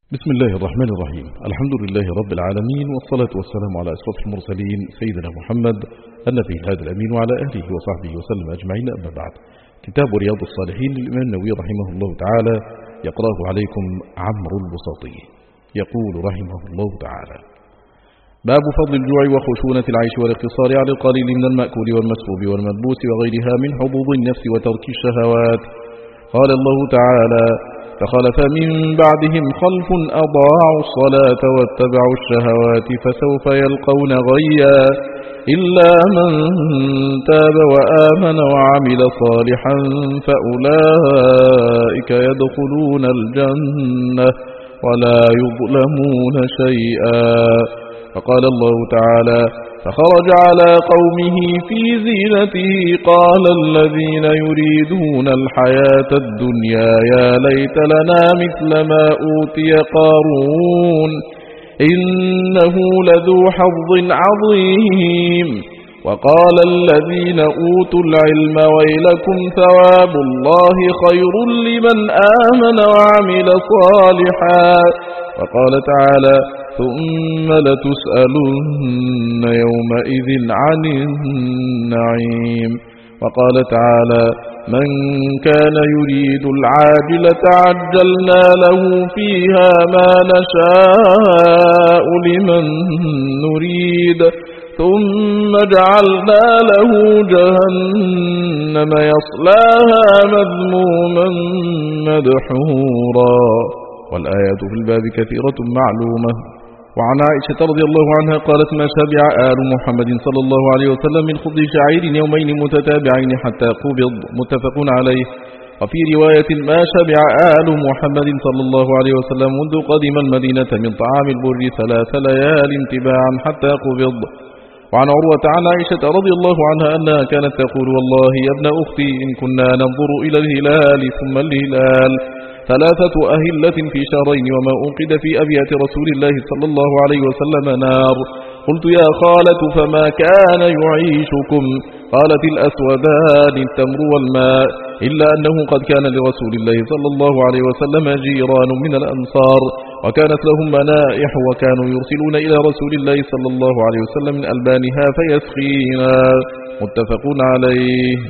بسم الله الرحمن الرحيم. الحمد لله رب العالمين، والصلاة والسلام على أشرف المرسلين سيدنا محمد النبي الهادي الأمين وعلى آله وصحبه وسلم أجمعين. أما بعد، كتاب رياض الصالحين للإمام النووي رحمه الله تعالى يقرأه عليكم عمرو البساطي. يقول رحمه الله تعالى: باب فضل الجوع وخشونة العيش والاقتصار على القليل من المأكول والمشروب والملبوس وغيرها من حظوظ النفس وترك الشهوات. قال الله تعالى: فخلف من بعدهم خلف أضاعوا الصلاة واتبعوا الشهوات فسوف يلقون غيا إلا من تاب وآمن وعمل صالحا فأولئك يدخلون الجنة ولا يظلمون شيئا. فقال الله تعالى: فخرج على قومه في زينته قال الذين يريدون الحياة الدنيا يا ليت لنا مثل ما أوتي قارون إنه لذو حظ عظيم. وقال الذين أوتوا العلم ويلكم ثواب الله خير لمن آمن وعمل صالحا. وقال تعالى: ثم لتسألن يومئذ عن النعيم. وقال تعالى: من كان يريد العاجلة عجلنا له فيها ما نشاء لمن نريد ثم جعلنا له جهنم يصلاها مذموما مدحورا. والآيات في الباب كثيرة معلومة. وعن عائشة رضي الله عنها قالت: ما شبع آل محمد صلى الله عليه وسلم من خبز شعير يومين متتابعين حتى قبض، متفق عليه. وفي رواية: ما شبع آل محمد صلى الله عليه وسلم منذ قدم المدينة من طعام البر 3 ليال تباعا حتى قبض. وعن عروة عن عائشة رضي الله عنها أنها كانت تقول: والله يا ابن أختي إن كنا ننظر إلى الهلال ثم الهلال 3 أهلة في شهرين وما أوقد في أبيات رسول الله صلى الله عليه وسلم نار. قلت: يا خالة فما كان يعيشكم؟ قالت: الأسودان التمر والماء، إلا أنه قد كان لرسول الله صلى الله عليه وسلم جيران من الأنصار وكانت لهم منائح وكانوا يرسلون إلى رسول الله صلى الله عليه وسلم من ألبانها فيسقينا، متفق عليه.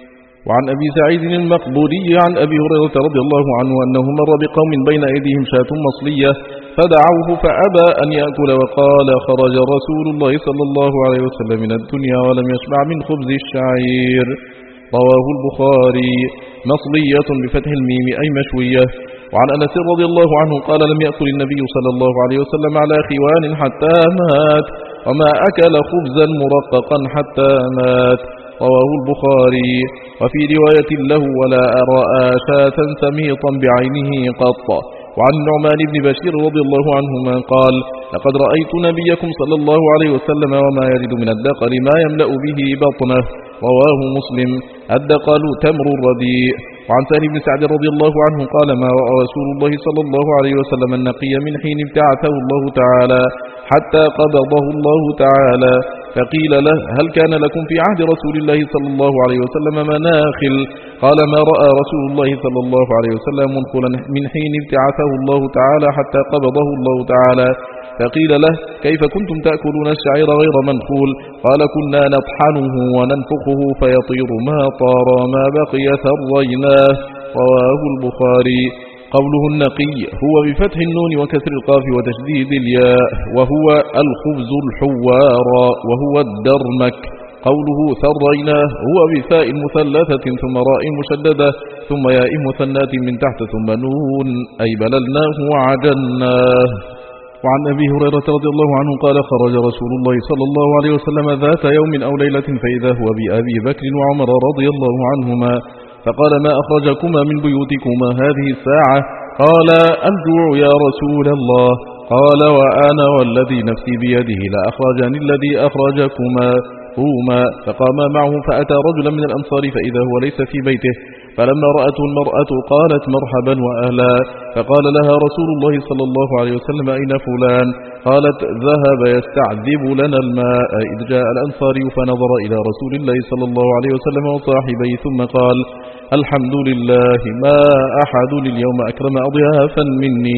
وعن أبي سعيد المقبوري عن أبي هريرة رضي الله عنه أنه مر بقوم بين أيديهم شاة مصلية فدعوه فأبى أن يأكل وقال: خرج رسول الله صلى الله عليه وسلم من الدنيا ولم يشبع من خبز الشعير. رواه البخاري. مصلية بفتح الميم أي مشوية. وعن أنس رضي الله عنه قال: لم يأكل النبي صلى الله عليه وسلم على خوان حتى مات وما أكل خبزا مرققا حتى مات. رواه البخاري. وفي رواية له: ولا أرى شاة سميطا بعينه قط. وعن النعمان بن بشير رضي الله عنهما قال: لقد رأيت نبيكم صلى الله عليه وسلم وما يجد من الدقل ما يملأ به بطنه. رواه مسلم. الدقل تمر الرديء. وعن سهل بن سعد رضي الله عنه قال: ما رأى رسول الله صلى الله عليه وسلم النقي من حين ابتعثه الله تعالى حتى قبضه الله تعالى. فقيل له: هل كان لكم في عهد رسول الله صلى الله عليه وسلم مناخل؟ قال: ما رأى رسول الله صلى الله عليه وسلم منخلا من حين ابتعثه الله تعالى حتى قبضه الله تعالى. فقيل له: كيف كنتم تأكلون الشعير غير منخول؟ قال: كنا نطحنه وننفخه فيطير ما طار ما بقي ثريناه. رواه البخاري. قوله النقي هو بفتح النون وكسر القاف وتشديد الياء، وهو الخبز الحوار وهو الدرمك. قوله ثريناه هو بفاء مثلثة ثم راء مشددة ثم ياء مثنات من تحت ثم نون، أي بللناه وعجناه. وعن أبي هريرة رضي الله عنه قال: خرج رسول الله صلى الله عليه وسلم ذات يوم أو ليلة فإذا هو بأبي بكر وعمر رضي الله عنهما فقال: ما أخرجكما من بيوتكما هذه الساعة؟ قال: الجوع يا رسول الله. قال: وأنا والذي نفسي بيده لأخرجني الذي أخرجكما. قوما. فقاما معه فأتى رجلا من الأنصار فإذا هو ليس في بيته، فلما رأته المرأة قالت: مرحبا وأهلا. فقال لها رسول الله صلى الله عليه وسلم: أين فلان؟ قالت: ذهب يستعذب لنا الماء. إذ جاء الأنصاري فنظر إلى رسول الله صلى الله عليه وسلم وصاحبيه ثم قال: الحمد لله، ما أحد اليوم أكرم أضيافا مني.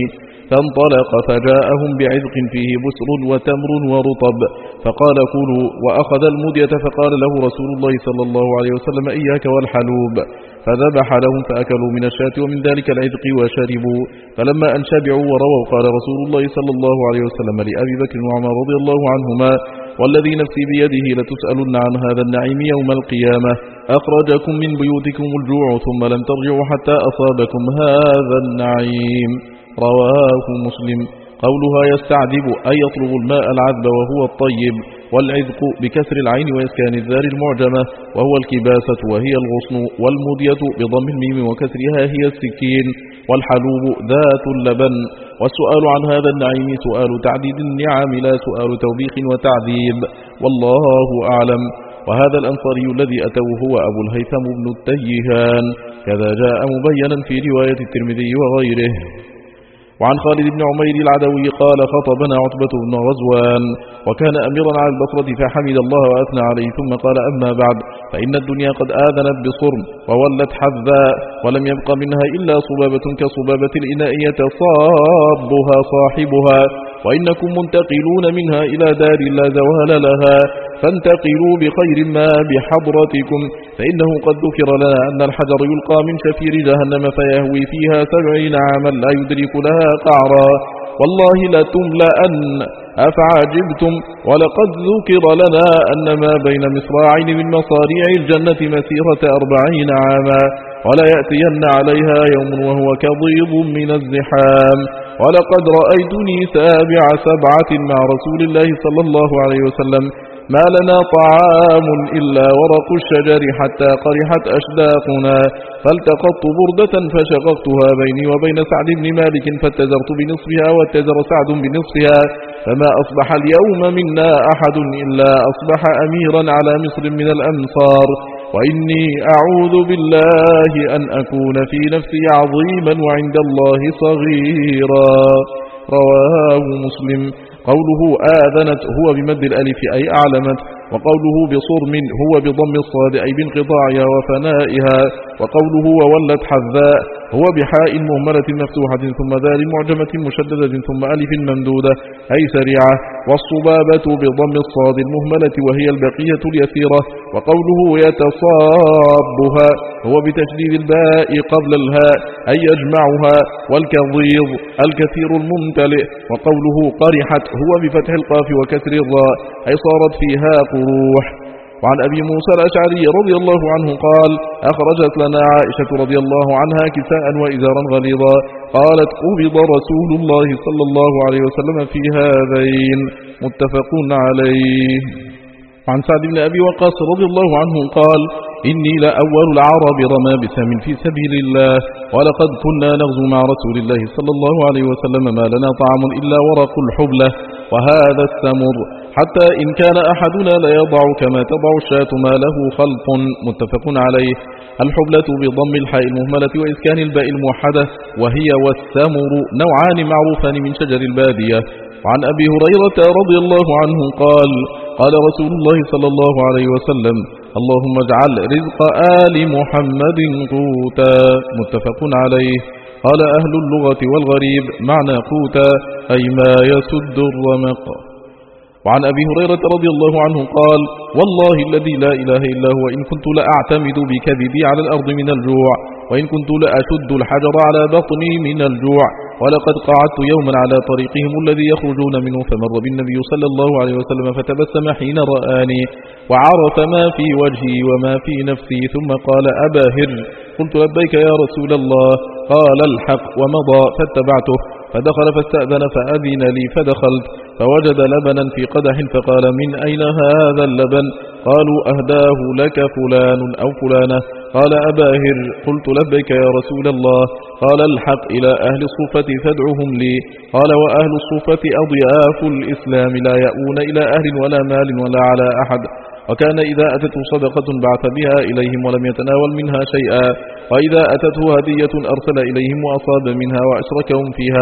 فانطلق فجاءهم بعذق فيه بسر وتمر ورطب فقال كلوا، وأخذ المدية فقال له رسول الله صلى الله عليه وسلم إياك والحلوب، فذبح لهم فأكلوا من الشاة ومن ذلك العذق وشربوا. فلما أن شبعوا ورووا قال رسول الله صلى الله عليه وسلم لأبي بكر وعمر رضي الله عنهما والذي نفسي بيده لتسألن عن هذا النعيم يوم القيامة، أخرجكم من بيوتكم الجوع ثم لم ترجعوا حتى أصابكم هذا النعيم. رواه مسلم. قولها يستعذب أي يطلب الماء العذب وهو الطيب، والعذق بكسر العين وإسكان الذال المعجمة وهو الكباسة وهي الغصن، والمدية بضم الميم وكسرها هي السكين، والحلوب ذات اللبن. والسؤال عن هذا النعيم سؤال تعديد النعم لا سؤال توبيخ وتعذيب، والله أعلم. وهذا الأنصاري الذي أتوه هو أبو الهيثم بن التيهان، كذا جاء مبينا في رواية الترمذي وغيره. وعن خالد بن عمير العدوي قال خطبنا عتبة بن غزوان وكان أميرا على البصرة فحمد الله وأثنى عليه ثم قال أما بعد فإن الدنيا قد آذنت بصرم وولت حذاء ولم يبق منها إلا صبابة كصبابة الإناء يتصابها صاحبها، وإنكم منتقلون منها إلى دار لا زوال لها، فانتقلوا بخير ما بحضرتكم، فإنه قد ذكر لنا أن الحجر يلقى من شفير جهنم فيهوي فيها 70 عاما لا يدرك لها قعرا، والله لتملأن أفعجبتم. ولقد ذكر لنا أن ما بين مصراعين من مصاريع الجنة مسيرة 40 عاما، ولا يأتين عليها يوم وهو كضيض من الزحام. ولقد رأيتني سابع 7 مع رسول الله صلى الله عليه وسلم، ما لنا طعام إلا ورق الشجر حتى قرحت أشداقنا، فالتقطت بردة فشققتها بيني وبين سعد بن مالك فاتزرت بنصفها واتزر سعد بنصفها، فما أصبح اليوم منا أحد إلا أصبح أميرا على مصر من الأمصار، وإني أعوذ بالله أن أكون في نفسي عظيما وعند الله صغيرا. رواه مسلم. قوله آذنت هو بمد الألف أي أعلمت، وقوله بصرم هو بضم الصاد أي بانقطاعها وفنائها، وقوله وولت حذاء هو بحاء مهملة مفتوحة ثم ذال معجمة مشددة ثم ألف ممدودة أي سريعة، والصبابة بضم الصاد المهملة وهي البقية اليسيرة، وقوله يتصابها هو بتشديد الباء قبل الهاء أي يجمعها، والكضيض الكثير الممتلئ، وقوله قرحت هو بفتح القاف وكسر الراء أي صارت فيها قروح. وعن أبي موسى الأشعري رضي الله عنه قال أخرجت لنا عائشة رضي الله عنها كساء وإزارا غليظا، قالت قبض رسول الله صلى الله عليه وسلم في هذين، متفق عليه. عن سعد بن أبي وقاص رضي الله عنه قال إني لأول العرب رمى بسهم في سبيل الله، ولقد كنا نغزو مع رسول الله صلى الله عليه وسلم ما لنا طعام إلا ورق الحبلة وهذا التمر، حتى إن كان أحدنا ليضع كما تضع الشاة ما له خلط، متفق عليه. الحبلة بضم الحاء المهملة وإسكان الباء الموحدة، وهي والتمر نوعان معروفان من شجر البادية. وعن أبي هريرة رضي الله عنه قال قال رسول الله صلى الله عليه وسلم اللهم اجعل رزق آل محمد قوتا، متفق عليه. قال أهل اللغة والغريب معنى قوتا أي ما يسد الرمق. وعن أبي هريرة رضي الله عنه قال والله الذي لا إله إلا هو إن كنت لأعتمد بكبدي على الأرض من الجوع، وإن كنت لأشد الحجر على بطني من الجوع، ولقد قعدت يوما على طريقهم الذي يخرجون منه فمر بالنبي صلى الله عليه وسلم فتبسم حين رآني وعرف ما في وجهي وما في نفسي، ثم قال أبا هر، قلت لبيك يا رسول الله، قال الحق، ومضى فاتبعته، فدخل فاستأذن فأذن لي فدخلت فوجد لبنا في قدح فقال من أين هذا اللبن؟ قالوا أهداه لك فلان أو فلانة. قال أبا هر، قلت لبيك يا رسول الله، قال الحق إلى أهل الصفة فادعهم لي. قال وأهل الصفة أضياف الإسلام لا يأون إلى أهل ولا مال ولا على أحد، وكان إذا أتته صدقة بعث بها إليهم ولم يتناول منها شيئا، وإذا أتته هدية أرسل إليهم وأصاب منها وأشركهم فيها،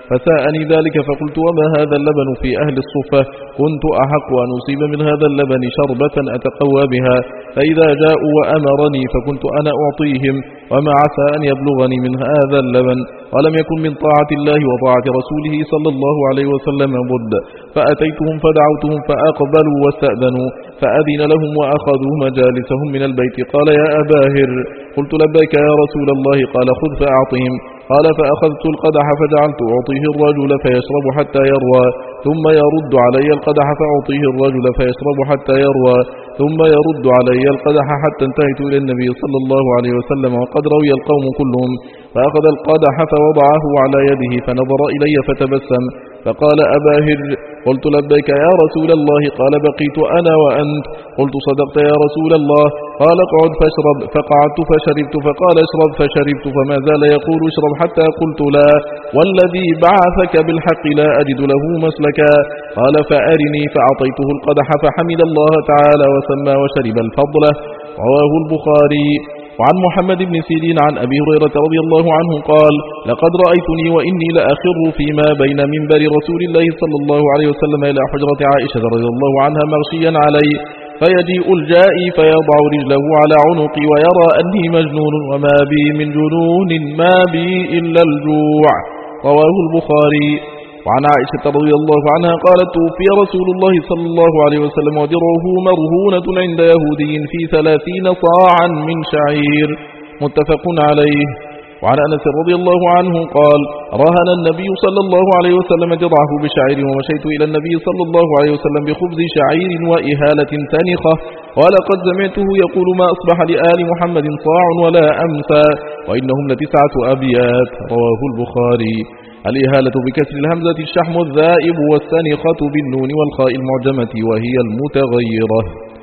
فساءني ذلك فقلت وما هذا اللبن في أهل الصفة؟ كنت أحق أن أصيب من هذا اللبن شربة أتقوى بها، فإذا جاءوا وأمرني فكنت أنا أعطيهم، وما عسى أن يبلغني من هذا اللبن، ولم يكن من طاعة الله وطاعة رسوله صلى الله عليه وسلم بد. فأتيتهم فدعوتهم فأقبلوا واستأذنوا، فأذن لهم وأخذوا مجالسهم من البيت. قال يا أبا هر، قلت لبيك يا رسول الله. قال خذ فأعطهم. قال فأخذت القدح فجعلت أعطيه الرجل فيشرب حتى يروى، ثم يرد علي القدح فأعطيه الرجل فيشرب حتى يروى، ثم يرد علي القدح حتى انتهيت إلى النبي صلى الله عليه وسلم وقد روي القوم كلهم، فأخذ القدح فوضعه على يده فنظر إلي فتبسم فقال أبا هر. قلت لبيك يا رسول الله. قال بقيت أنا وأنت. قلت صدقت يا رسول الله. قال اقعد فاشرب. فقعدت فشربت. فقال اشرب فشربت، فما زال يقول اشرب حتى قلت لا والذي بعثك بالحق لا أجد له مسلكا. قال فأرني، فأعطيته القدح فحمد الله تعالى وسمى وشرب الفضل. رواه البخاري. وعن محمد بن سيرين عن أبي هريرة رضي الله عنه قال لقد رأيتني وإني لأخر فيما بين منبر رسول الله صلى الله عليه وسلم إلى حجرة عائشة رضي الله عنها مغشيا علي، فيجيء الجائي فيضع رجله على عنقي ويرى أني مجنون، وما بي من جنون ما بي إلا الجوع. رواه البخاري. وعن عائشة رضي الله عنها قالت توفي رسول الله صلى الله عليه وسلم ودرعه مرهونة عند يهودي في 30 صاعا من شعير، متفق عليه. وعن أنس رضي الله عنه قال رهن النبي صلى الله عليه وسلم درعه بشعير، ومشيت إلى النبي صلى الله عليه وسلم بخبز شعير وإهالة تنخة، ولقد سمعته يقول ما أصبح لآل محمد صاع ولا أمسى، وإنهم ل9 أبيات. رواه البخاري. الإهالة بكسر الهمزة الشحم الذائب، والسنخة بالنون والخاء المعجمة وهي المتغيرة.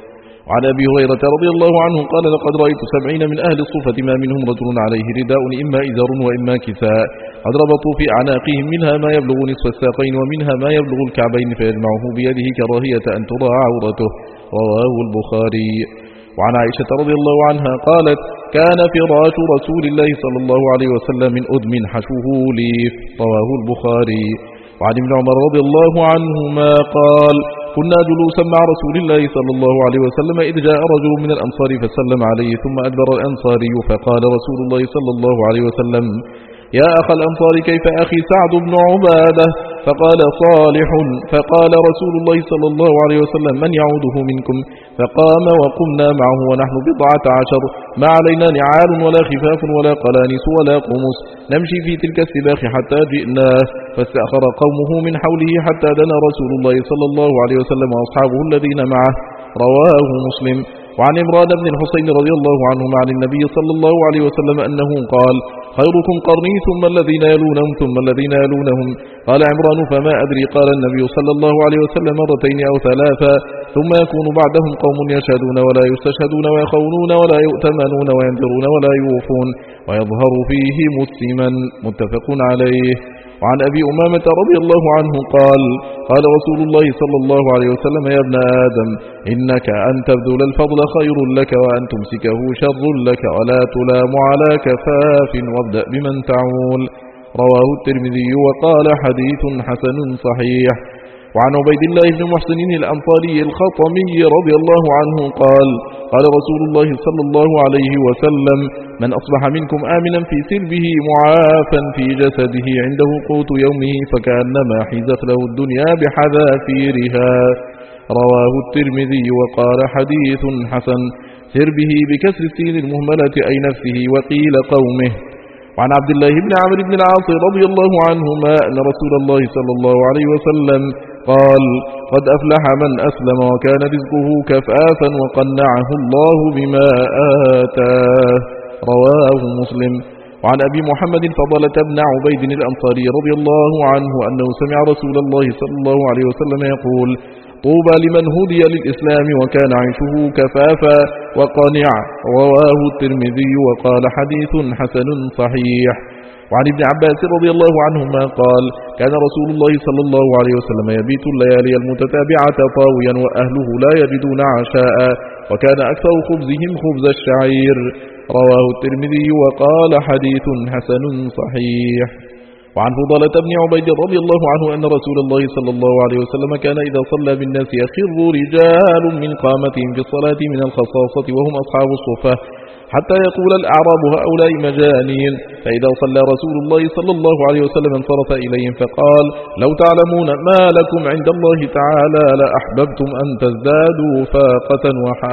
وعن أبي هريرة رضي الله عنه قال لقد رأيت 70 من أهل الصفة ما منهم رجل عليه رداء إما إزار وإما كساء، قد ربطوا في أعناقهم منها ما يبلغ نصف الساقين ومنها ما يبلغ الكعبين فيجمعه بيده كراهية أن ترى عورته. رواه البخاري. وعن عائشة رضي الله عنها قالت كان فراش رسول الله صلى الله عليه وسلم من أدم حشوه ليف. رواه البخاري. وعن ابن عمر رضي الله عنهما قال كنا جلوسا مع رسول الله صلى الله عليه وسلم إذ جاء رجل من الأنصار فسلم عليه، ثم أدبر الأنصاري فقال رسول الله صلى الله عليه وسلم يا أخا الأنصار كيف أخي سعد بن عبادة؟ فقال صالح. فقال رسول الله صلى الله عليه وسلم من يعوده منكم؟ فقام وقمنا معه ونحن 14، ما علينا نعال ولا خفاف ولا قلانس ولا قمص، نمشي في تلك السباق حتى جئناه، فاستأخر قومه من حوله حتى دنا رسول الله صلى الله عليه وسلم وأصحابه الذين معه. رواه مسلم. وعن عمران بن الحسين رضي الله عنهما عن النبي صلى الله عليه وسلم أنه قال خيركم قرني ثم الذين يلونهم ثم الذين يلونهم. قال عمران فما أدري. قال النبي صلى الله عليه وسلم 2 أو 3، ثم يكون بعدهم قوم يشهدون ولا يستشهدون ويخونون ولا يؤتمنون وينذرون ولا يوفون ويظهر فيهم السمن. متفق عليه. وعن أبي أمامة رضي الله عنه قال قال رسول الله صلى الله عليه وسلم يا ابن آدم إنك أن تبذل الفضل خير لك وأن تمسكه شر لك، ولا تلام على كفاف وابدأ بمن تعول. رواه الترمذي وقال حديث حسن صحيح. وعن عبيد الله بن محسن الأنصاري الخطمي رضي الله عنه قال قال رسول الله صلى الله عليه وسلم من أصبح منكم آمنا في سربه معافا في جسده عنده قوت يومه فكأنما حيزت له الدنيا بحذافيرها. رواه الترمذي وقال حديث حسن. سربه بكسر السين المهملة أي نفسه، وقيل قومه. وعن عبد الله بن عمرو بن العاص رضي الله عنهما أن رسول الله صلى الله عليه وسلم قال قد أفلح من أسلم وكان رزقه كفافا وقنعه الله بما آتاه. رواه مسلم. وعن أبي محمد فضلة بن عبيد الأنصاري رضي الله عنه أنه سمع رسول الله صلى الله عليه وسلم يقول طوبى لمن هدي للإسلام وكان عيشه كفافا وقانع. رواه الترمذي وقال حديث حسن صحيح. وعن ابن عباس رضي الله عنهما قال كان رسول الله صلى الله عليه وسلم يبيت الليالي المتتابعة طاويا وأهله لا يجدون عشاء، وكان أكثر خبزهم خبز الشعير. رواه الترمذي وقال حديث حسن صحيح. وعن فضالة بن عبيد رضي الله عنه أن رسول الله صلى الله عليه وسلم كان إذا صلى بالناس يخر رجال من قامتهم في الصلاة من الخصاصة وهم أصحاب الصفة حتى يقول الأعراب هؤلاء مجانين، فإذا صلى رسول الله صلى الله عليه وسلم انصرف إليهم فقال: لو تعلمون ما لكم عند الله تعالى لأحببتم أن تزدادوا فاقة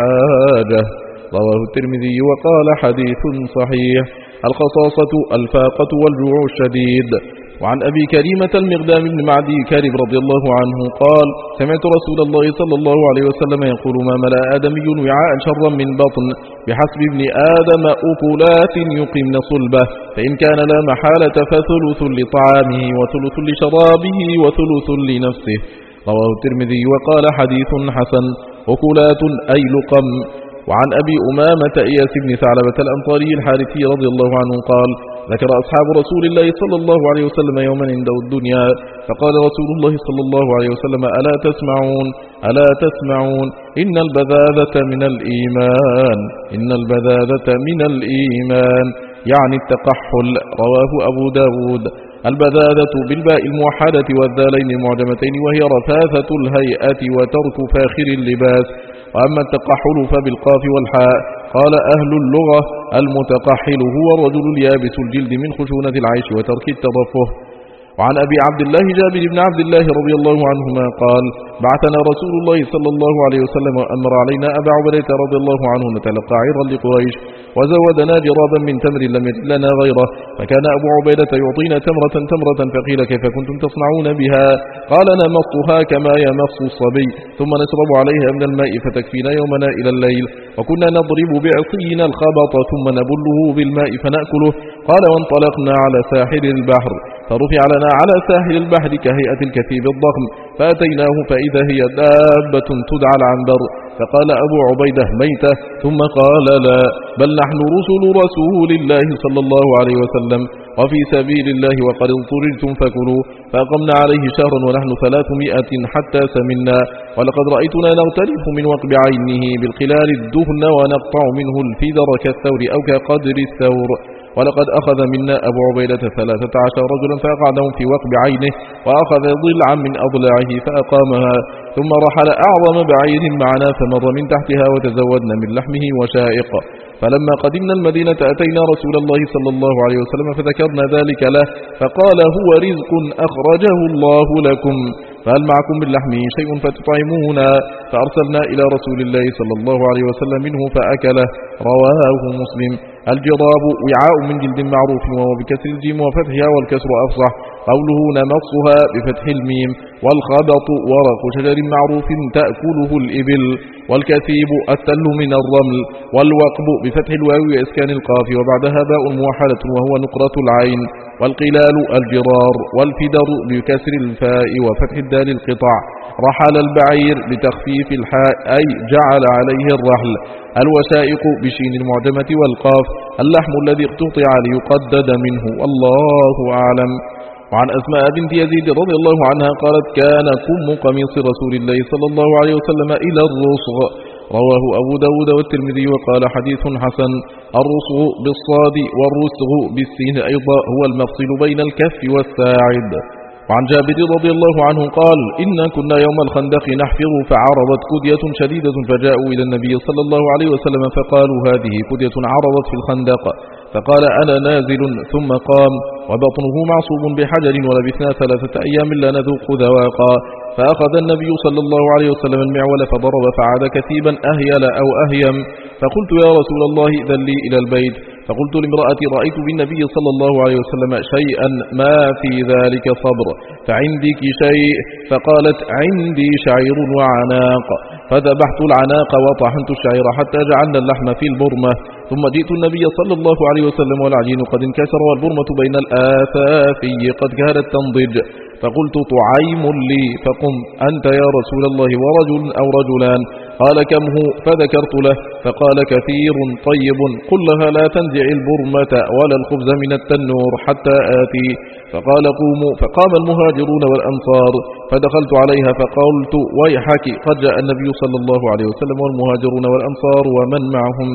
وحاجة. رواه الترمذي وقال حديث صحيح. الخصاصة الفاقة والجوع الشديد. وعن أبي كريمة المقدام بن معدي كارب رضي الله عنه قال: سمعت رسول الله صلى الله عليه وسلم يقول: ما ملأ آدمي وعاء شرا من بطن بحسب ابن آدم أكلات يقمن صلبه، فإن كان لا محالة فثلث لطعامه وثلث لشرابه وثلث لنفسه. رواه الترمذي وقال حديث حسن. أكلات أي لقم. وعن أبي أمامة إياس بن ثعلبة الأنصاري الحارثي رضي الله عنه قال: ذكر أصحاب رسول الله صلى الله عليه وسلم يوما عنده الدنيا، فقال رسول الله صلى الله عليه وسلم: ألا تسمعون ألا تسمعون إن البذاذة من الإيمان إن البذاذة من الإيمان، يعني التقحل. رواه أبو داود. البذاذة بالباء الموحدة والذالين المعجمتين، وهي رفاثة الهيئة وترك فاخر اللباس. وأما التقحل فبالقاف والحاء. قال أهل اللغة: المتقحل هو الرجل اليابس الجلد من خشونة العيش وترك الترفه. وعن أبي عبد الله جابر بن عبد الله رضي الله عنهما قال: بعثنا رسول الله صلى الله عليه وسلم وأمر علينا أبا عبيدة رضي الله عنه نتلقى عيرا لقريش، وزودنا جرابا من تمر لم يجد لنا غيره، فكان أبو عبيدة يعطينا تمرة تمرة، فقيل: كيف كنتم تصنعون بها؟ قال: نمصها كما يمص الصبي، ثم نشرب عليها من الماء فتكفينا يومنا إلى الليل، وكنا نضرب بعصينا الخبط ثم نبله بالماء فنأكله. قال: وانطلقنا على ساحل البحر، فرفع لنا على ساحل البحر كهيئة الكثيب الضخم، فأتيناه فإذا هي دابة تدعى العنبر، فقال أبو عبيدة: ميتة؟ ثم قال: لا، بل نحن رسل رسول الله صلى الله عليه وسلم وفي سبيل الله وقد اضطررتم فكلوا. فأقمنا عليه شهرا ونحن 300 حتى سمنا، ولقد رأيتنا نغترف من وقب عينه بالقلال الدهن ونقطع منه الفدر كالثور أو كقدر الثور. ولقد أخذ منا أبو عبيدة 13 رجلا فأقعدهم في وقب عينه، وأخذ ضلعا من أضلاعه فأقامها، ثم رحل أعظم بعير معنا فمر من تحتها وتزودنا من لحمه وشائق. فلما قدمنا المدينة أتينا رسول الله صلى الله عليه وسلم فذكرنا ذلك له، فقال: هو رزق أخرجه الله لكم، فهل معكم من لحمه شيء فتطعمونا؟ فأرسلنا إلى رسول الله صلى الله عليه وسلم منه فأكله. رواه مسلم. الجراب وعاء من جلد معروف، وهو بكسر الجيم وفتحها والكسر أفصح. قوله نمصها بفتح الميم. والخبط ورق شجر معروف تأكله الإبل. والكثيب التل من الرمل. والوقب بفتح الواو وإسكان القاف وبعدها باء موحدة وهو نقرة العين. والقلال الجرار. والفدر بكسر الفاء وفتح الدال القطع. رحل البعير بتخفيف الحاء أي جعل عليه الرحل. الوسائق بشين المعجمة والقاف. اللحم الذي اقتطع ليقدد منه، والله أعلم. وعن أسماء بنت يزيد رضي الله عنها قالت: كان كم قميص رسول الله صلى الله عليه وسلم إلى الرصغ. رواه أبو داود والترمذي وقال حديث حسن. الرصغ بالصاد والرسغ بالسين أيضا هو المفصل بين الكف والساعد. وعن جابر رضي الله عنه قال: إنا كنا يوم الخندق نحفر فعرضت كدية شديدة، فجاءوا إلى النبي صلى الله عليه وسلم فقالوا: هذه كدية عرضت في الخندق، فقال: أنا نازل، ثم قام وبطنه معصوب بحجر، ولبثنا 3 أيام لا نذوق ذواقا، فأخذ النبي صلى الله عليه وسلم المعول فضرب فعاد كثيبا أهيل أو أهيم، فقلت: يا رسول الله إذن لي إلى البيت، فقلت لامرأتي: رأيت بالنبي صلى الله عليه وسلم شيئا ما في ذلك صبر، فعندك شيء؟ فقالت: عندي شعير وعناق، فذبحت العناق وطحنت الشعير حتى جعلنا اللحم في البرمة، ثم جئت النبي صلى الله عليه وسلم والعجين قد انكسر والبرمة بين الآثافي قد كانت تنضج، فقلت: طعيم لي، فقم أنت يا رسول الله ورجل أو رجلان. قال: كم هو؟ فذكرت له، فقال: كثير طيب، قل لها لا تنزع البرمة ولا الخبز من التنور حتى آتي. فقال: قوموا، فقام المهاجرون والأنصار، فدخلت عليها فقلت: ويحك، قد جاء النبي صلى الله عليه وسلم والمهاجرون والأنصار ومن معهم.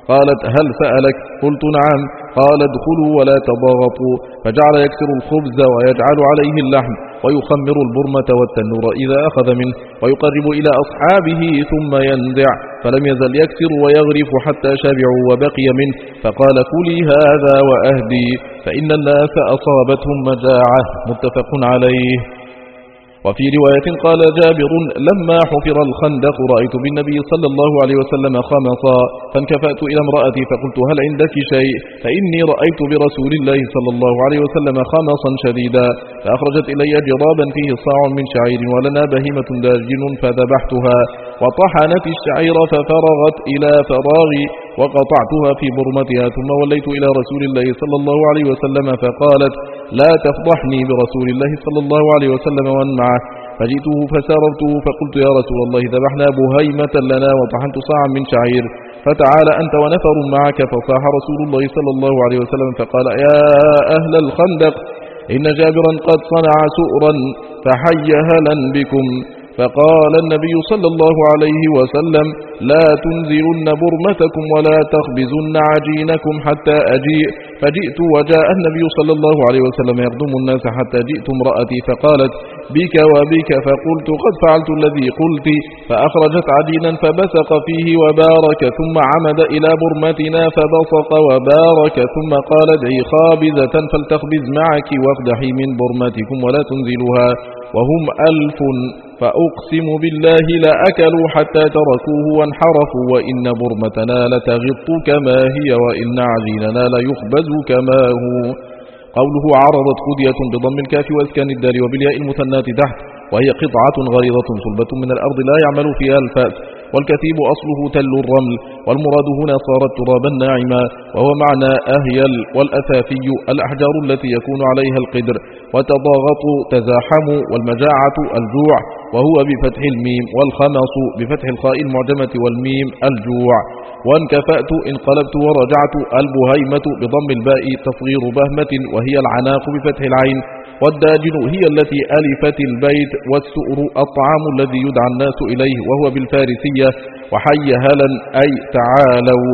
قالت هل سألك؟ قلت نعم. قال ادخلوا ولا تضاغطوا. فجعل يكسر الخبز ويجعل عليه اللحم ويخمر البرمة والتنور إذا أخذ منه ويقرب إلى أصحابه ثم ينزع، فلم يزل يكسر ويغرف حتى شبعوا وبقي منه، فقال كلي هذا وأهدي فإن الناس أصابتهم مجاعة. متفق عليه. وفي رواية قال جابر لما حفر الخندق رأيت بالنبي صلى الله عليه وسلم خمصا، فانكفأت إلى امرأتي فقلت هل عندك شيء؟ فإني رأيت برسول الله صلى الله عليه وسلم خمصا شديدا، فأخرجت إلي جرابا فيه صاع من شعير ولنا بهيمة داجن فذبحتها، وطحنت الشعير ففرغت إلى فراغي وقطعتها في برمتها، ثم وليت إلى رسول الله صلى الله عليه وسلم فقالت لا تفضحني برسول الله صلى الله عليه وسلم ومن معه. فجئته فساررته فقلت يا رسول الله ذبحنا بهيمة لنا وطحنت صاعا من شعير، فتعال أنت ونفر معك. فصاح رسول الله صلى الله عليه وسلم فقال يا أهل الخندق إن جابرا قد صنع سؤرا فحي هلا بكم. فقال النبي صلى الله عليه وسلم لا تنزلن برمتكم ولا تخبزن عجينكم حتى أجيء. فجئت وجاء النبي صلى الله عليه وسلم يخدم الناس حتى جئت امرأتي فقالت بك وبك، فقلت قد فعلت الذي قلت، فأخرجت عجينا فبسق فيه وبارك، ثم عمد إلى برمتنا فبصق وبارك، ثم قال ادعي خابزة فلتخبز معك واقدحي من برمتكم ولا تنزلها وهم 1000، فأقسم بالله لأكلوا حتى تركوه وانحرفوا، وإن برمتنا لتغط كما هي وإن عجيننا ليخبز كما هو. قوله عرضت خدية بضم الكاف واسكان الدال وبالياء المثنات تحت، وهي قطعة غليظة صلبة من الأرض لا يعمل فيها الفأس. والكثيب أصله تل الرمل، والمراد هنا صارت ترابا ناعما، وهو معنى أهيل. والأثافي الأحجار التي يكون عليها القدر. وتضاغط تزاحم، والمجاعة الجوع وهو بفتح الميم، والخمص بفتح الخاء المعجمة والميم الجوع. وانكفأت انقلبت ورجعت. البهيمة بضم الباء تصغير بهمة وهي العناق بفتح العين. والداجن هي التي ألفت البيت. والسؤر الطعام الذي يدعى الناس إليه وهو بالفارسية. وحي هلا أي تعالوا.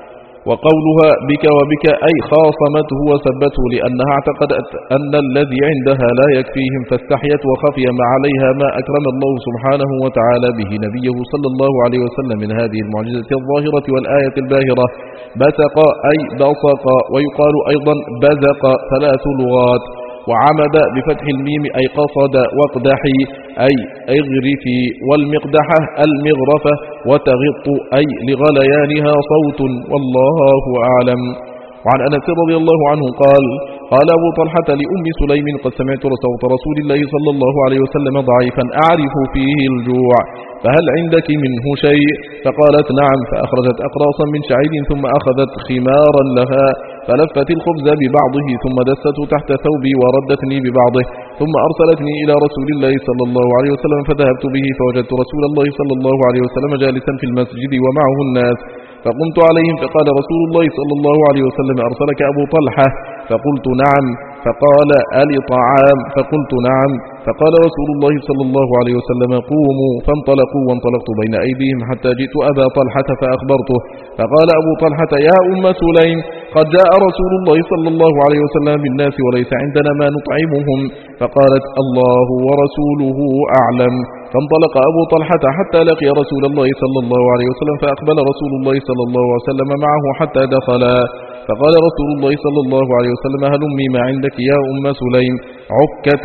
وقولها بك وبك أي خاصمته وسبته لأنها اعتقدت أن الذي عندها لا يكفيهم، فاستحيت وخفي ما عليها ما أكرم الله سبحانه وتعالى به نبيه صلى الله عليه وسلم من هذه المعجزة الظاهرة والآية الباهرة. بسق أي بصق، ويقال أيضا بزق، 3 لغات. وعمد بفتح الميم أي قصد، واقدحي أي اغرفي. والمقدحة المغرفة. وتغط أي لغليانها صوت، والله أعلم. وعن أنس رضي الله عنه قال قال أبو طلحة لأم سليم قد سمعت صوت رسول الله صلى الله عليه وسلم ضعيفا أعرف فيه الجوع، فهل عندك منه شيء؟ فقالت نعم، فأخرجت أقراصا من شعير ثم أخذت خمارا لها فلفت الخبز ببعضه ثم دست تحت ثوبي وردتني ببعضه، ثم أرسلتني إلى رسول الله صلى الله عليه وسلم فذهبت به فوجدت رسول الله صلى الله عليه وسلم جالسا في المسجد ومعه الناس، فقمت عليهم فقال رسول الله صلى الله عليه وسلم أرسلك أبو طلحة؟ فقلت نعم. فقال ألي طعام؟ فقلت نعم. فقال رسول الله صلى الله عليه وسلم قوموا، فانطلقوا وانطلقت بين أيديهم حتى جئت أبا طلحة فأخبرته، فقال أبو طلحة يا أم سليم قد جاء رسول الله صلى الله عليه وسلم بالناس وليس عندنا ما نطعمهم. فقالت الله ورسوله أعلم. فانطلق أبو طلحة حتى لقي رسول الله صلى الله عليه وسلم، فأقبل رسول الله صلى الله عليه وسلم معه حتى دخلا، فقال رسول الله صلى الله عليه وسلم هلمي ما عندك يا أم سليم؟ عكة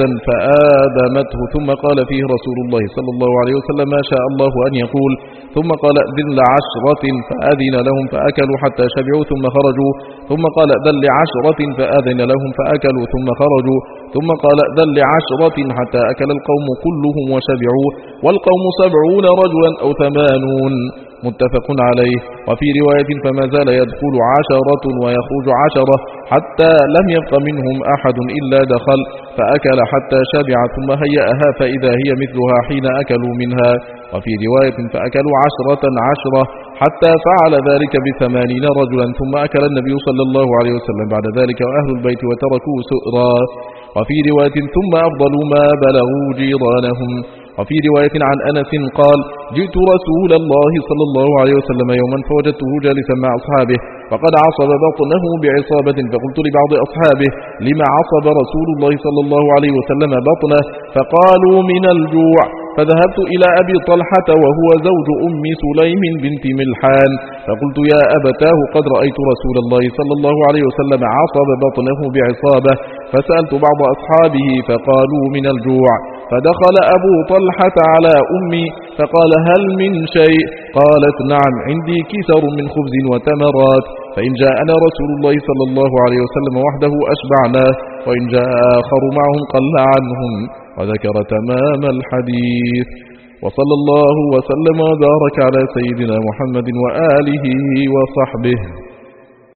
فآدمته، ثم قال فيه رسول الله صلى الله عليه وسلم ما شاء الله أن يقول، ثم قال ذل ل10 فآذن لهم فأكلوا حتى شبعوا ثم خرجوا، ثم قال ذل ل10 فآذن لهم فأكلوا ثم خرجوا، ثم قال ذل ل10 حتى أكل القوم كلهم وشبعوا، والقوم 70 رجلا أو 80. متفق عليه. وفي رواية فما زال يدخل 10 ويخرج 10 حتى لم يبق منهم أحد إلا دخل فأكل حتى شبع ثم هيأها فإذا هي مثلها حين أكلوا منها. وفي رواية فأكلوا 10 حتى فعل ذلك ب80 رجلا، ثم أكل النبي صلى الله عليه وسلم بعد ذلك وأهل البيت وتركوا سؤرا. وفي رواية ثم أفضلوا ما بلغوا جيرانهم. وفي رواية عن أنس قال: جئت رسول الله صلى الله عليه وسلم يوما فوجدته جالسا مع أصحابه فقد عصب بطنه بعصابة، فقلت لبعض أصحابه: لما عصب رسول الله صلى الله عليه وسلم بطنه؟ فقالوا: من الجوع. فذهبت إلى أبي طلحة وهو زوج أم سليم بنت ملحان فقلت: يا أبتاه، قد رأيت رسول الله صلى الله عليه وسلم عصب بطنه بعصابة. فسألت بعض أصحابه فقالوا: من الجوع. فدخل أبو طلحة على أمي فقال: هل من شيء؟ قالت: نعم، عندي كسر من خبز وتمرات، فإن جاءنا رسول الله صلى الله عليه وسلم وحده أشبعناه، وإن جاء آخر معهم قل عنهم. وذكر تمام الحديث. وصلى الله وسلم وبارك على سيدنا محمد وآله وصحبه.